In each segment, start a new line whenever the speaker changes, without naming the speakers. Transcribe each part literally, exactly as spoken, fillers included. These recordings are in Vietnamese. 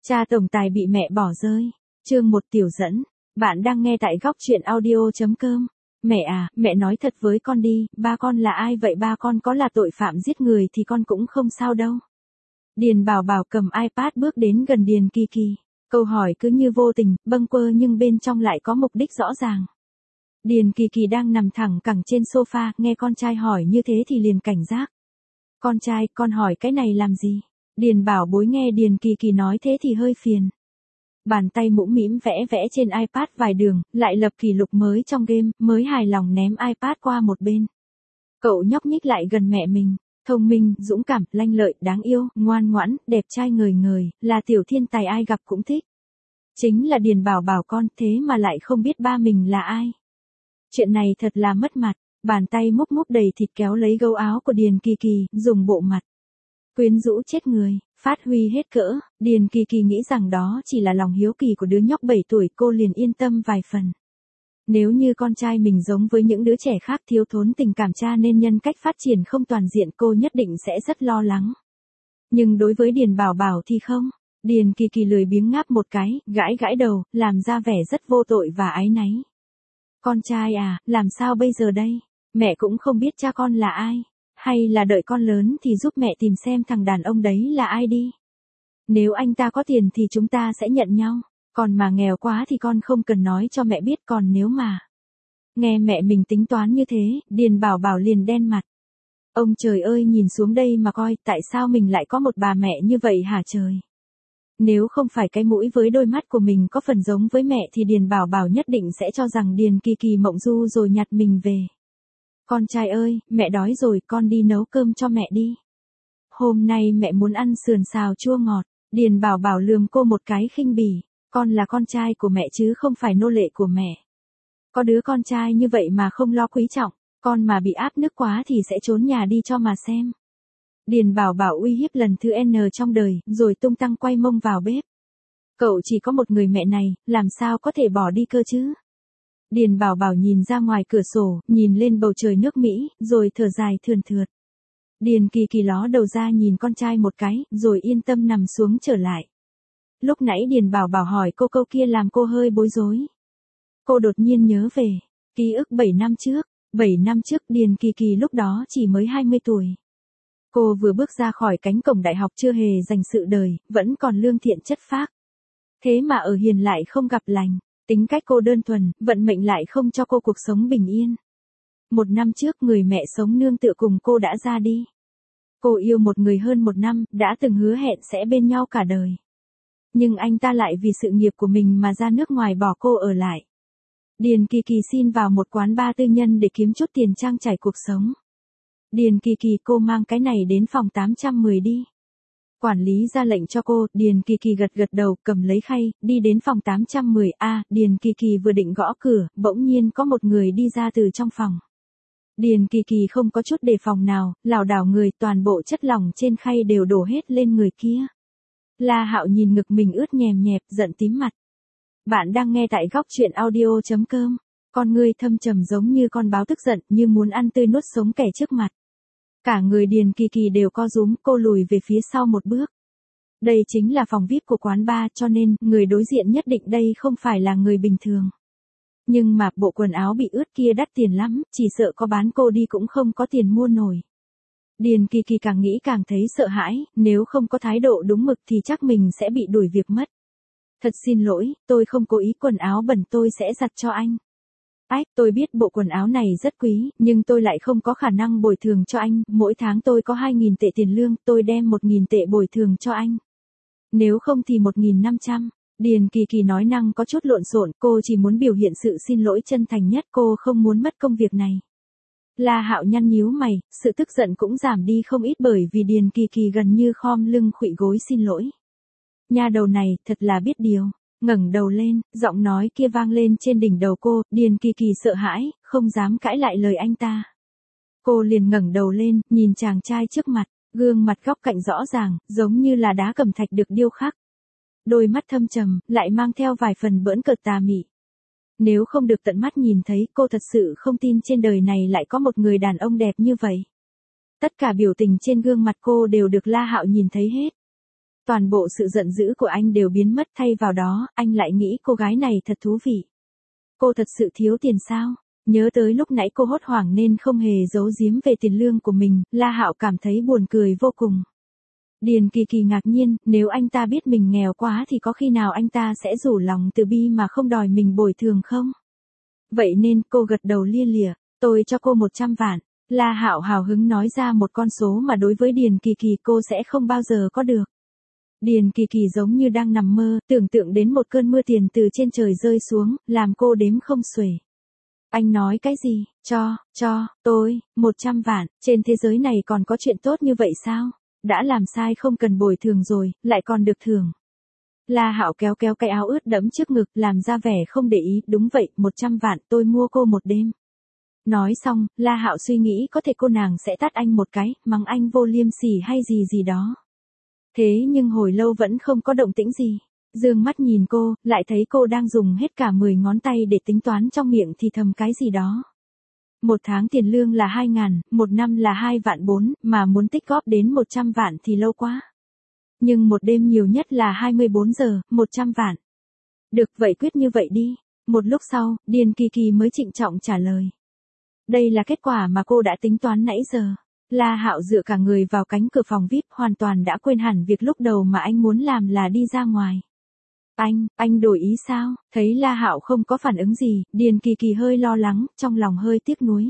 Cha tổng tài bị mẹ bỏ rơi. Chương một tiểu dẫn. Bạn đang nghe tại góc truyện audio chấm com. Mẹ à, mẹ nói thật với con đi, ba con là ai vậy? Ba con có là tội phạm giết người thì con cũng không sao đâu. Điền Bảo Bảo cầm iPad bước đến gần Điền Kỳ Kỳ. Câu hỏi cứ như vô tình, bâng quơ nhưng bên trong lại có mục đích rõ ràng. Điền Kỳ Kỳ đang nằm thẳng cẳng trên sofa, nghe con trai hỏi như thế thì liền cảnh giác. Con trai, con hỏi cái này làm gì? Điền Bảo Bối nghe Điền Kỳ Kỳ nói thế thì hơi phiền. Bàn tay mũm mĩm vẽ vẽ trên iPad vài đường, lại lập kỷ lục mới trong game, mới hài lòng ném iPad qua một bên. Cậu nhóc nhích lại gần mẹ mình, thông minh, dũng cảm, lanh lợi, đáng yêu, ngoan ngoãn, đẹp trai ngời ngời, là tiểu thiên tài ai gặp cũng thích. Chính là Điền Bảo Bảo con, thế mà lại không biết ba mình là ai. Chuyện này thật là mất mặt. Bàn tay múc múc đầy thịt kéo lấy gấu áo của Điền Kỳ Kỳ, dùng bộ mặt quyến rũ chết người, phát huy hết cỡ. Điền Kỳ Kỳ nghĩ rằng đó chỉ là lòng hiếu kỳ của đứa nhóc bảy tuổi, cô liền yên tâm vài phần. Nếu như con trai mình giống với những đứa trẻ khác thiếu thốn tình cảm cha nên nhân cách phát triển không toàn diện, cô nhất định sẽ rất lo lắng. Nhưng đối với Điền Bảo Bảo thì không. Điền Kỳ Kỳ lười biếng ngáp một cái, gãi gãi đầu, làm ra vẻ rất vô tội và áy náy. Con trai à, làm sao bây giờ đây? Mẹ cũng không biết cha con là ai. Hay là đợi con lớn thì giúp mẹ tìm xem thằng đàn ông đấy là ai đi. Nếu anh ta có tiền thì chúng ta sẽ nhận nhau. Còn mà nghèo quá thì con không cần nói cho mẹ biết. Còn nếu mà nghe mẹ mình tính toán như thế, Điền Bảo Bảo liền đen mặt. Ông trời ơi, nhìn xuống đây mà coi, tại sao mình lại có một bà mẹ như vậy hả trời? Nếu không phải cái mũi với đôi mắt của mình có phần giống với mẹ thì Điền Bảo Bảo nhất định sẽ cho rằng Điền Kỳ Kỳ mộng du rồi nhặt mình về. Con trai ơi, mẹ đói rồi, con đi nấu cơm cho mẹ đi. Hôm nay mẹ muốn ăn sườn xào chua ngọt. Điền Bảo Bảo lườm cô một cái khinh bỉ. Con là con trai của mẹ chứ không phải nô lệ của mẹ. Có đứa con trai như vậy mà không lo quý trọng, con mà bị áp nước quá thì sẽ trốn nhà đi cho mà xem. Điền Bảo Bảo uy hiếp lần thứ N trong đời, rồi tung tăng quay mông vào bếp. Cậu chỉ có một người mẹ này, làm sao có thể bỏ đi cơ chứ? Điền Bảo Bảo nhìn ra ngoài cửa sổ, nhìn lên bầu trời nước Mỹ, rồi thở dài thườn thượt. Điền Kỳ Kỳ ló đầu ra nhìn con trai một cái, rồi yên tâm nằm xuống trở lại. Lúc nãy Điền Bảo Bảo hỏi cô câu kia làm cô hơi bối rối. Cô đột nhiên nhớ về ký ức bảy năm trước. bảy năm trước Điền Kỳ Kỳ lúc đó chỉ mới hai mươi tuổi. Cô vừa bước ra khỏi cánh cổng đại học, chưa hề dành sự đời, vẫn còn lương thiện chất phác. Thế mà ở hiền lại không gặp lành. Tính cách cô đơn thuần, vận mệnh lại không cho cô cuộc sống bình yên. Một năm trước người mẹ sống nương tựa cùng cô đã ra đi. Cô yêu một người hơn một năm, đã từng hứa hẹn sẽ bên nhau cả đời. Nhưng anh ta lại vì sự nghiệp của mình mà ra nước ngoài bỏ cô ở lại. Điền Kỳ Kỳ xin vào một quán bar tư nhân để kiếm chút tiền trang trải cuộc sống. Điền Kỳ Kỳ, cô mang cái này đến phòng tám trăm mười đi. Quản lý ra lệnh cho cô, Điền Kỳ Kỳ gật gật đầu, cầm lấy khay, đi đến phòng tám trăm mười A, Điền Kỳ Kỳ vừa định gõ cửa, bỗng nhiên có một người đi ra từ trong phòng. Điền Kỳ Kỳ không có chút đề phòng nào, lảo đảo người, toàn bộ chất lỏng trên khay đều đổ hết lên người kia. La Hạo nhìn ngực mình ướt nhèm nhẹp, giận tím mặt. Bạn đang nghe tại góc truyện audio chấm com. Con ngươi thâm trầm giống như con báo tức giận, như muốn ăn tươi nuốt sống kẻ trước mặt. Cả người Điền Kỳ Kỳ đều co rúm, cô lùi về phía sau một bước. Đây chính là phòng vi ai pi của quán bar, cho nên, người đối diện nhất định đây không phải là người bình thường. Nhưng mà, bộ quần áo bị ướt kia đắt tiền lắm, chỉ sợ có bán cô đi cũng không có tiền mua nổi. Điền Kỳ Kỳ càng nghĩ càng thấy sợ hãi, nếu không có thái độ đúng mực thì chắc mình sẽ bị đuổi việc mất. Thật xin lỗi, tôi không cố ý, quần áo bẩn tôi sẽ giặt cho anh. Ách, tôi biết bộ quần áo này rất quý, nhưng tôi lại không có khả năng bồi thường cho anh, mỗi tháng tôi có hai nghìn tệ tiền lương, tôi đem một nghìn tệ bồi thường cho anh. Nếu không thì một nghìn năm trăm. Điền Kỳ Kỳ nói năng có chút lộn xộn, cô chỉ muốn biểu hiện sự xin lỗi chân thành nhất, cô không muốn mất công việc này. La Hạo nhăn nhíu mày, sự tức giận cũng giảm đi không ít bởi vì Điền Kỳ Kỳ gần như khom lưng khuỵu gối xin lỗi. Nha đầu này, thật là biết điều. Ngẩng đầu lên, giọng nói kia vang lên trên đỉnh đầu cô, Điền Kỳ Kỳ sợ hãi, không dám cãi lại lời anh ta. Cô liền ngẩng đầu lên, nhìn chàng trai trước mặt, gương mặt góc cạnh rõ ràng, giống như là đá cẩm thạch được điêu khắc. Đôi mắt thâm trầm, lại mang theo vài phần bỡn cợt tà mị. Nếu không được tận mắt nhìn thấy, cô thật sự không tin trên đời này lại có một người đàn ông đẹp như vậy. Tất cả biểu tình trên gương mặt cô đều được La Hạo nhìn thấy hết. Toàn bộ sự giận dữ của anh đều biến mất, thay vào đó, anh lại nghĩ cô gái này thật thú vị. Cô thật sự thiếu tiền sao? Nhớ tới lúc nãy cô hốt hoảng nên không hề giấu giếm về tiền lương của mình, La Hạo cảm thấy buồn cười vô cùng. Điền Kỳ Kỳ ngạc nhiên, nếu anh ta biết mình nghèo quá thì có khi nào anh ta sẽ rủ lòng từ bi mà không đòi mình bồi thường không? Vậy nên cô gật đầu lia lịa, tôi cho cô một trăm vạn. La Hạo hào hứng nói ra một con số mà đối với Điền Kỳ Kỳ cô sẽ không bao giờ có được. Điền Kỳ Kỳ giống như đang nằm mơ, tưởng tượng đến một cơn mưa tiền từ trên trời rơi xuống, làm cô đếm không xuể. Anh nói cái gì? Cho, cho, tôi, một trăm vạn, trên thế giới này còn có chuyện tốt như vậy sao? Đã làm sai không cần bồi thường rồi, lại còn được thưởng. La Hạo kéo kéo cái áo ướt đẫm trước ngực, làm ra vẻ không để ý, đúng vậy, một trăm vạn, tôi mua cô một đêm. Nói xong, La Hạo suy nghĩ có thể cô nàng sẽ tát anh một cái, mắng anh vô liêm sỉ hay gì gì đó. Thế nhưng hồi lâu vẫn không có động tĩnh gì. Dương mắt nhìn cô, lại thấy cô đang dùng hết cả mười ngón tay để tính toán trong miệng thì thầm cái gì đó. Một tháng tiền lương là hai ngàn, một năm là hai vạn bốn, mà muốn tích góp đến một trăm vạn thì lâu quá. Nhưng một đêm nhiều nhất là hai mươi bốn giờ, một trăm vạn. Được vậy quyết như vậy đi. Một lúc sau, Điền Kỳ Kỳ mới trịnh trọng trả lời. Đây là kết quả mà cô đã tính toán nãy giờ. La Hạo dựa cả người vào cánh cửa phòng vi ai pi, hoàn toàn đã quên hẳn việc lúc đầu mà anh muốn làm là đi ra ngoài. Anh, anh đổi ý sao? Thấy La Hạo không có phản ứng gì, Điền Kỳ Kỳ hơi lo lắng, trong lòng hơi tiếc nuối.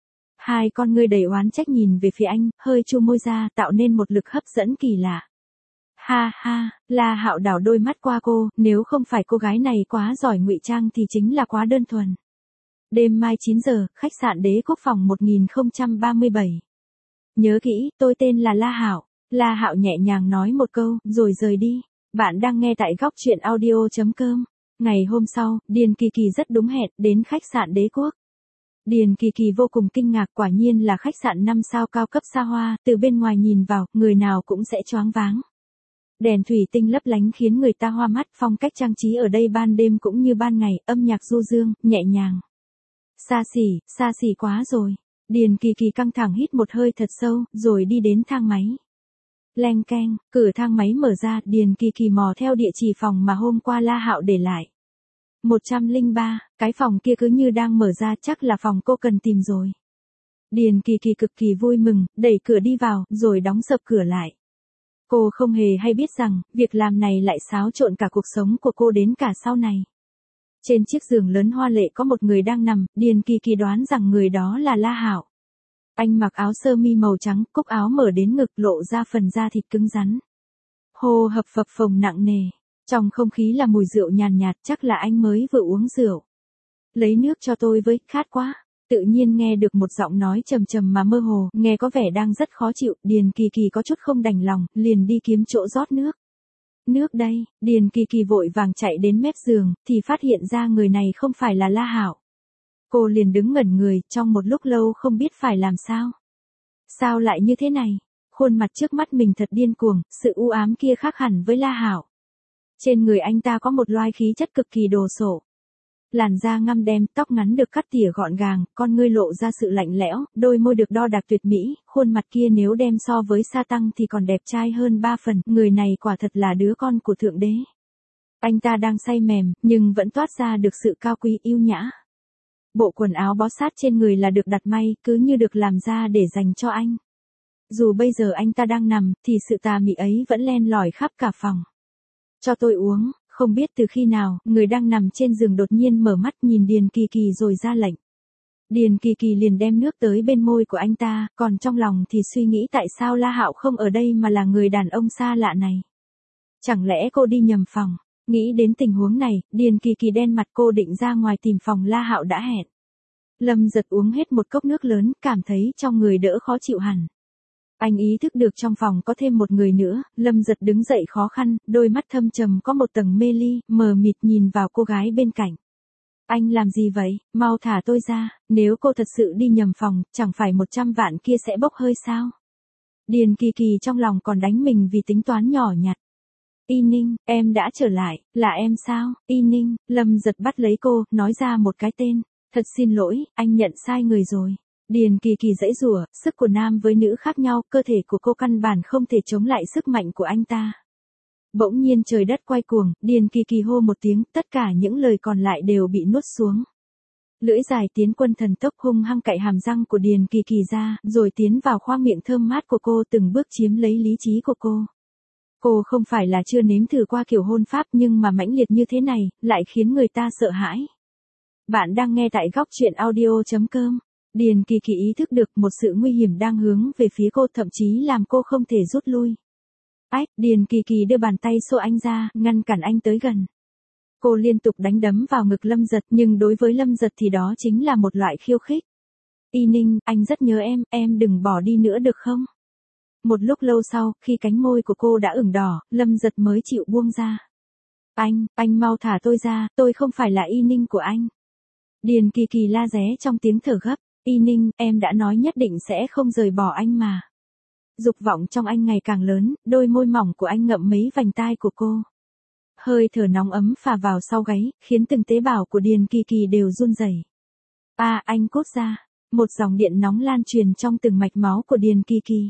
Hai con ngươi đầy oán trách nhìn về phía anh, hơi chu môi ra, tạo nên một lực hấp dẫn kỳ lạ. Ha ha, La Hạo đảo đôi mắt qua cô, nếu không phải cô gái này quá giỏi ngụy trang thì chính là quá đơn thuần. Đêm mai chín giờ, khách sạn Đế Quốc phòng một nghìn không trăm ba mươi bảy. Nhớ kỹ, tôi tên là La Hạo. La Hạo nhẹ nhàng nói một câu, rồi rời đi. Bạn đang nghe tại góc truyện audio chấm com. Ngày hôm sau, Điền Kỳ Kỳ rất đúng hẹn, đến khách sạn Đế Quốc. Điền Kỳ Kỳ vô cùng kinh ngạc, quả nhiên là khách sạn năm sao cao cấp xa hoa, từ bên ngoài nhìn vào, người nào cũng sẽ choáng váng. Đèn thủy tinh lấp lánh khiến người ta hoa mắt, phong cách trang trí ở đây ban đêm cũng như ban ngày, âm nhạc du dương, nhẹ nhàng. Xa xỉ, xa xỉ quá rồi. Điền Kỳ Kỳ căng thẳng hít một hơi thật sâu, rồi đi đến thang máy. Leng keng, cửa thang máy mở ra, Điền Kỳ Kỳ mò theo địa chỉ phòng mà hôm qua La Hạo để lại. một trăm lẻ ba, cái phòng kia cứ như đang mở ra, chắc là phòng cô cần tìm rồi. Điền Kỳ Kỳ cực kỳ vui mừng, đẩy cửa đi vào, rồi đóng sập cửa lại. Cô không hề hay biết rằng, việc làm này lại xáo trộn cả cuộc sống của cô đến cả sau này. Trên chiếc giường lớn hoa lệ có một người đang nằm, Điền Kỳ Kỳ đoán rằng người đó là La Hạo. Anh mặc áo sơ mi màu trắng, cúc áo mở đến ngực lộ ra phần da thịt cứng rắn. Hô hập phập phồng nặng nề. Trong không khí là mùi rượu nhàn nhạt, chắc là anh mới vừa uống rượu. Lấy nước cho tôi với, khát quá. Tự nhiên nghe được một giọng nói trầm trầm mà mơ hồ, nghe có vẻ đang rất khó chịu, Điền Kỳ Kỳ có chút không đành lòng, liền đi kiếm chỗ rót nước. Nước đây, Điền Kỳ Kỳ vội vàng chạy đến mép giường, thì phát hiện ra người này không phải là La Hạo. Cô liền đứng ngẩn người, trong một lúc lâu không biết phải làm sao. Sao lại như thế này? Khuôn mặt trước mắt mình thật điên cuồng, sự u ám kia khác hẳn với La Hạo. Trên người anh ta có một loai khí chất cực kỳ đồ sộ. Làn da ngăm đen, tóc ngắn được cắt tỉa gọn gàng, con ngươi lộ ra sự lạnh lẽo, đôi môi được đo đạc tuyệt mỹ, khuôn mặt kia nếu đem so với Sa Tăng thì còn đẹp trai hơn ba phần, người này quả thật là đứa con của Thượng Đế. Anh ta đang say mềm, nhưng vẫn toát ra được sự cao quý yêu nhã. Bộ quần áo bó sát trên người là được đặt may, cứ như được làm ra để dành cho anh. Dù bây giờ anh ta đang nằm, thì sự tà mị ấy vẫn len lỏi khắp cả phòng. Cho tôi uống. Không biết từ khi nào, người đang nằm trên giường đột nhiên mở mắt nhìn Điền Kỳ Kỳ rồi ra lệnh. Điền Kỳ Kỳ liền đem nước tới bên môi của anh ta, còn trong lòng thì suy nghĩ tại sao La Hạo không ở đây mà là người đàn ông xa lạ này. Chẳng lẽ cô đi nhầm phòng? Nghĩ đến tình huống này, Điền Kỳ Kỳ đen mặt, cô định ra ngoài tìm phòng La Hạo đã hẹn. Lâm Giật uống hết một cốc nước lớn, cảm thấy trong người đỡ khó chịu hẳn. Anh ý thức được trong phòng có thêm một người nữa, Lâm Giật đứng dậy khó khăn, đôi mắt thâm trầm có một tầng mê ly, mờ mịt nhìn vào cô gái bên cạnh. Anh làm gì vậy, mau thả tôi ra, nếu cô thật sự đi nhầm phòng, chẳng phải một trăm vạn kia sẽ bốc hơi sao? Điền Kỳ Kỳ trong lòng còn đánh mình vì tính toán nhỏ nhặt. Y Ninh, em đã trở lại, là em sao? Y Ninh, Lâm Giật bắt lấy cô, nói ra một cái tên. Thật xin lỗi, anh nhận sai người rồi. Điền Kỳ Kỳ giãy giụa, sức của nam với nữ khác nhau, cơ thể của cô căn bản không thể chống lại sức mạnh của anh ta. Bỗng nhiên trời đất quay cuồng, Điền Kỳ Kỳ hô một tiếng, tất cả những lời còn lại đều bị nuốt xuống. Lưỡi dài tiến quân thần tốc hung hăng cạy hàm răng của Điền Kỳ Kỳ ra, rồi tiến vào khoang miệng thơm mát của cô, từng bước chiếm lấy lý trí của cô. Cô không phải là chưa nếm thử qua kiểu hôn pháp, nhưng mà mãnh liệt như thế này, lại khiến người ta sợ hãi. Bạn đang nghe tại góc truyện audio chấm com. Điền Kỳ Kỳ ý thức được một sự nguy hiểm đang hướng về phía cô, thậm chí làm cô không thể rút lui. Ách, Điền Kỳ Kỳ đưa bàn tay xô anh ra, ngăn cản anh tới gần. Cô liên tục đánh đấm vào ngực Lâm Giật, nhưng đối với Lâm Giật thì đó chính là một loại khiêu khích. Y Ninh, anh rất nhớ em, em đừng bỏ đi nữa được không? Một lúc lâu sau, khi cánh môi của cô đã ửng đỏ, Lâm Giật mới chịu buông ra. Anh, anh mau thả tôi ra, tôi không phải là Y Ninh của anh. Điền Kỳ Kỳ la ré trong tiếng thở gấp. Y Ninh, em đã nói nhất định sẽ không rời bỏ anh mà. Dục vọng trong anh ngày càng lớn, đôi môi mỏng của anh ngậm mấy vành tai của cô. Hơi thở nóng ấm phả vào sau gáy, khiến từng tế bào của Điền Kỳ Kỳ đều run rẩy. À, anh cút ra. Một dòng điện nóng lan truyền trong từng mạch máu của Điền Kỳ Kỳ.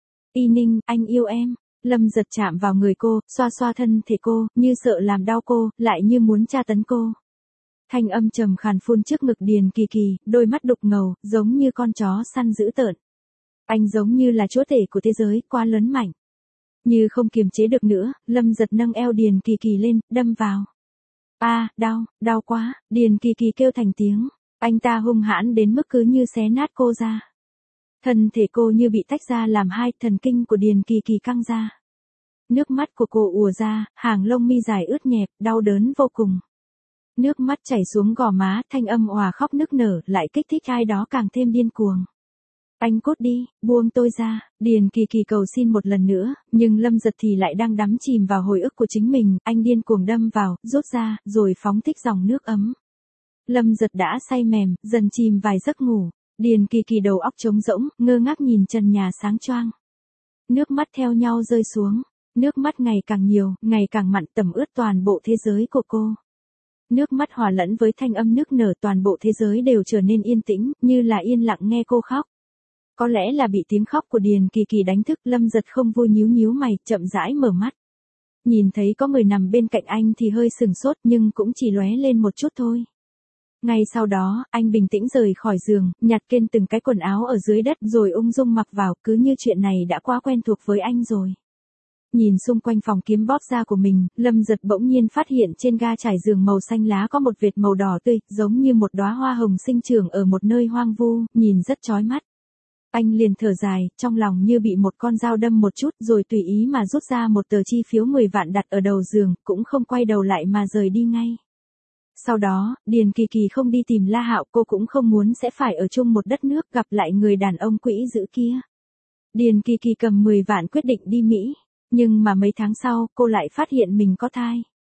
Y Ninh, anh yêu em. Lâm Giật chạm vào người cô, xoa xoa thân thể cô, như sợ làm đau cô, lại như muốn tra tấn cô. Thanh âm trầm khàn phun trước ngực Điền Kỳ Kỳ, đôi mắt đục ngầu, giống như con chó săn dữ tợn. Anh giống như là chúa tể của thế giới, quá lớn mạnh. Như không kiềm chế được nữa, Lâm Giật nâng eo Điền Kỳ Kỳ lên, đâm vào. A, à, đau, đau quá, Điền Kỳ Kỳ kêu thành tiếng. Anh ta hung hãn đến mức cứ như xé nát cô ra. Thân thể cô như bị tách ra làm hai, thần kinh của Điền Kỳ Kỳ căng ra. Nước mắt của cô ùa ra, hàng lông mi dài ướt nhẹp, đau đớn vô cùng. Nước mắt chảy xuống gò má, thanh âm òa khóc nức nở, lại kích thích ai đó càng thêm điên cuồng. Anh cút đi, buông tôi ra. Điền Kỳ Kỳ cầu xin một lần nữa, nhưng Lâm Giật thì lại đang đắm chìm vào hồi ức của chính mình, anh điên cuồng đâm vào, rút ra, rồi phóng thích dòng nước ấm. Lâm Giật đã say mềm, dần chìm vài giấc ngủ. Điền Kỳ Kỳ đầu óc trống rỗng, ngơ ngác nhìn trần nhà sáng choang. Nước mắt theo nhau rơi xuống, nước mắt ngày càng nhiều, ngày càng mặn, tẩm ướt toàn bộ thế giới của cô. Nước mắt hòa lẫn với thanh âm nức nở, toàn bộ thế giới đều trở nên yên tĩnh, như là yên lặng nghe cô khóc. Có lẽ là bị tiếng khóc của Điền Kỳ Kỳ đánh thức, Lâm Giật không vui nhíu nhíu mày, chậm rãi mở mắt. Nhìn thấy có người nằm bên cạnh anh thì hơi sừng sốt, nhưng cũng chỉ lóe lên một chút thôi. Ngay sau đó, anh bình tĩnh rời khỏi giường, nhặt lên từng cái quần áo ở dưới đất rồi ung dung mặc vào, cứ như chuyện này đã quá quen thuộc với anh rồi. Nhìn xung quanh phòng kiếm bóp da của mình, Lâm Giật bỗng nhiên phát hiện trên ga trải giường màu xanh lá có một vệt màu đỏ tươi, giống như một đóa hoa hồng sinh trưởng ở một nơi hoang vu, nhìn rất chói mắt. Anh liền thở dài, trong lòng như bị một con dao đâm một chút, rồi tùy ý mà rút ra một tờ chi phiếu mười vạn đặt ở đầu giường, cũng không quay đầu lại mà rời đi ngay. Sau đó, Điền Kỳ Kỳ không đi tìm La Hạo, cô cũng không muốn sẽ phải ở chung một đất nước, gặp lại người đàn ông quỹ dữ kia. Điền Kỳ Kỳ cầm mười vạn quyết định đi Mỹ, nhưng mà mấy tháng sau, cô lại phát hiện mình có thai.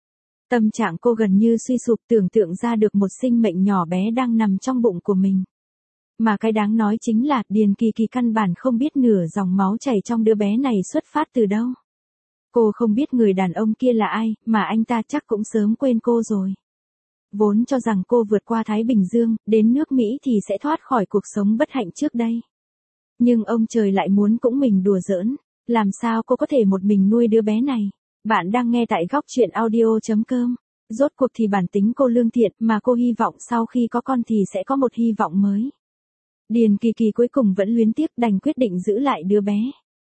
Tâm trạng cô gần như suy sụp, tưởng tượng ra được một sinh mệnh nhỏ bé đang nằm trong bụng của mình. Mà cái đáng nói chính là, Điền Kỳ Kỳ căn bản không biết nửa dòng máu chảy trong đứa bé này xuất phát từ đâu. Cô không biết người đàn ông kia là ai, mà anh ta chắc cũng sớm quên cô rồi. Vốn cho rằng cô vượt qua Thái Bình Dương, đến nước Mỹ thì sẽ thoát khỏi cuộc sống bất hạnh trước đây. Nhưng ông trời lại muốn cũng mình đùa giỡn, làm sao cô có thể một mình nuôi đứa bé này. Bạn đang nghe tại góc truyện audio chấm com. Rốt cuộc thì bản tính cô lương thiện, mà cô hy vọng sau khi có con thì sẽ có một hy vọng mới. Điền Kỳ Kỳ cuối cùng vẫn luyến tiếc, đành quyết định giữ lại đứa bé.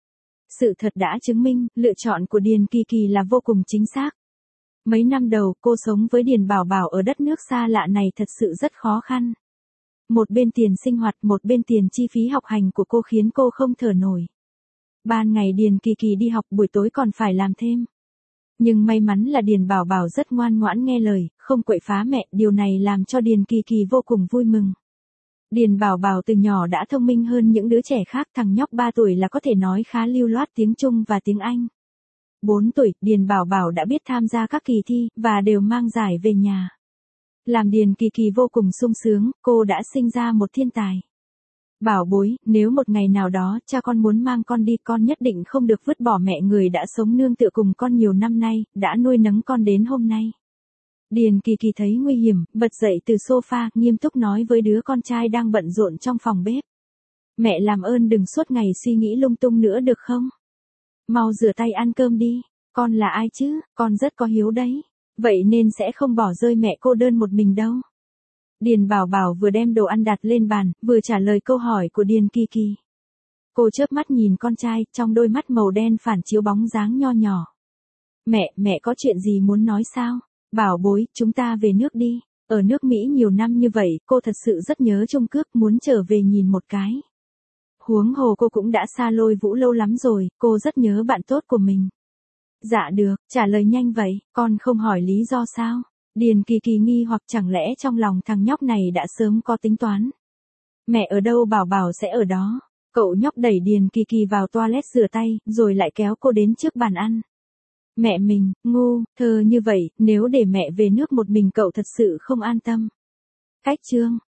Sự thật đã chứng minh, lựa chọn của Điền Kỳ Kỳ là vô cùng chính xác. Mấy năm đầu, cô sống với Điền Bảo Bảo ở đất nước xa lạ này thật sự rất khó khăn. Một bên tiền sinh hoạt, một bên tiền chi phí học hành của cô khiến cô không thở nổi. Ban ngày Điền Kỳ Kỳ đi học, buổi tối còn phải làm thêm. Nhưng may mắn là Điền Bảo Bảo rất ngoan ngoãn nghe lời, không quậy phá mẹ, điều này làm cho Điền Kỳ Kỳ vô cùng vui mừng. Điền Bảo Bảo từ nhỏ đã thông minh hơn những đứa trẻ khác, thằng nhóc ba tuổi là có thể nói khá lưu loát tiếng Trung và tiếng Anh. bốn tuổi, Điền Bảo Bảo đã biết tham gia các kỳ thi, và đều mang giải về nhà. Làm Điền Kỳ Kỳ vô cùng sung sướng, cô đã sinh ra một thiên tài. Bảo bối, nếu một ngày nào đó cha con muốn mang con đi, con nhất định không được vứt bỏ mẹ người đã sống nương tựa cùng con nhiều năm nay, đã nuôi nấng con đến hôm nay. Điền Kỳ Kỳ thấy nguy hiểm, bật dậy từ sofa, nghiêm túc nói với đứa con trai đang bận rộn trong phòng bếp. Mẹ làm ơn đừng suốt ngày suy nghĩ lung tung nữa được không? Mau rửa tay ăn cơm đi. Con là ai chứ, con rất có hiếu đấy. Vậy nên sẽ không bỏ rơi mẹ cô đơn một mình đâu. Điền Bảo Bảo vừa đem đồ ăn đặt lên bàn, vừa trả lời câu hỏi của Điền Kỳ Kỳ. Cô chớp mắt nhìn con trai, trong đôi mắt màu đen phản chiếu bóng dáng nho nhỏ. Mẹ, mẹ có chuyện gì muốn nói sao? Bảo bối, chúng ta về nước đi. Ở nước Mỹ nhiều năm như vậy, cô thật sự rất nhớ Trung Cước, muốn trở về nhìn một cái. Huống hồ cô cũng đã xa Lôi Vũ lâu lắm rồi, cô rất nhớ bạn tốt của mình. Dạ được, trả lời nhanh vậy, con không hỏi lý do sao? Điền Kỳ Kỳ nghi hoặc chẳng lẽ trong lòng thằng nhóc này đã sớm có tính toán. Mẹ ở đâu Bảo Bảo sẽ ở đó. Cậu nhóc đẩy Điền Kỳ Kỳ vào toilet rửa tay, rồi lại kéo cô đến trước bàn ăn. Mẹ mình, ngu, thơ như vậy, nếu để mẹ về nước một mình cậu thật sự không an tâm. Cách chương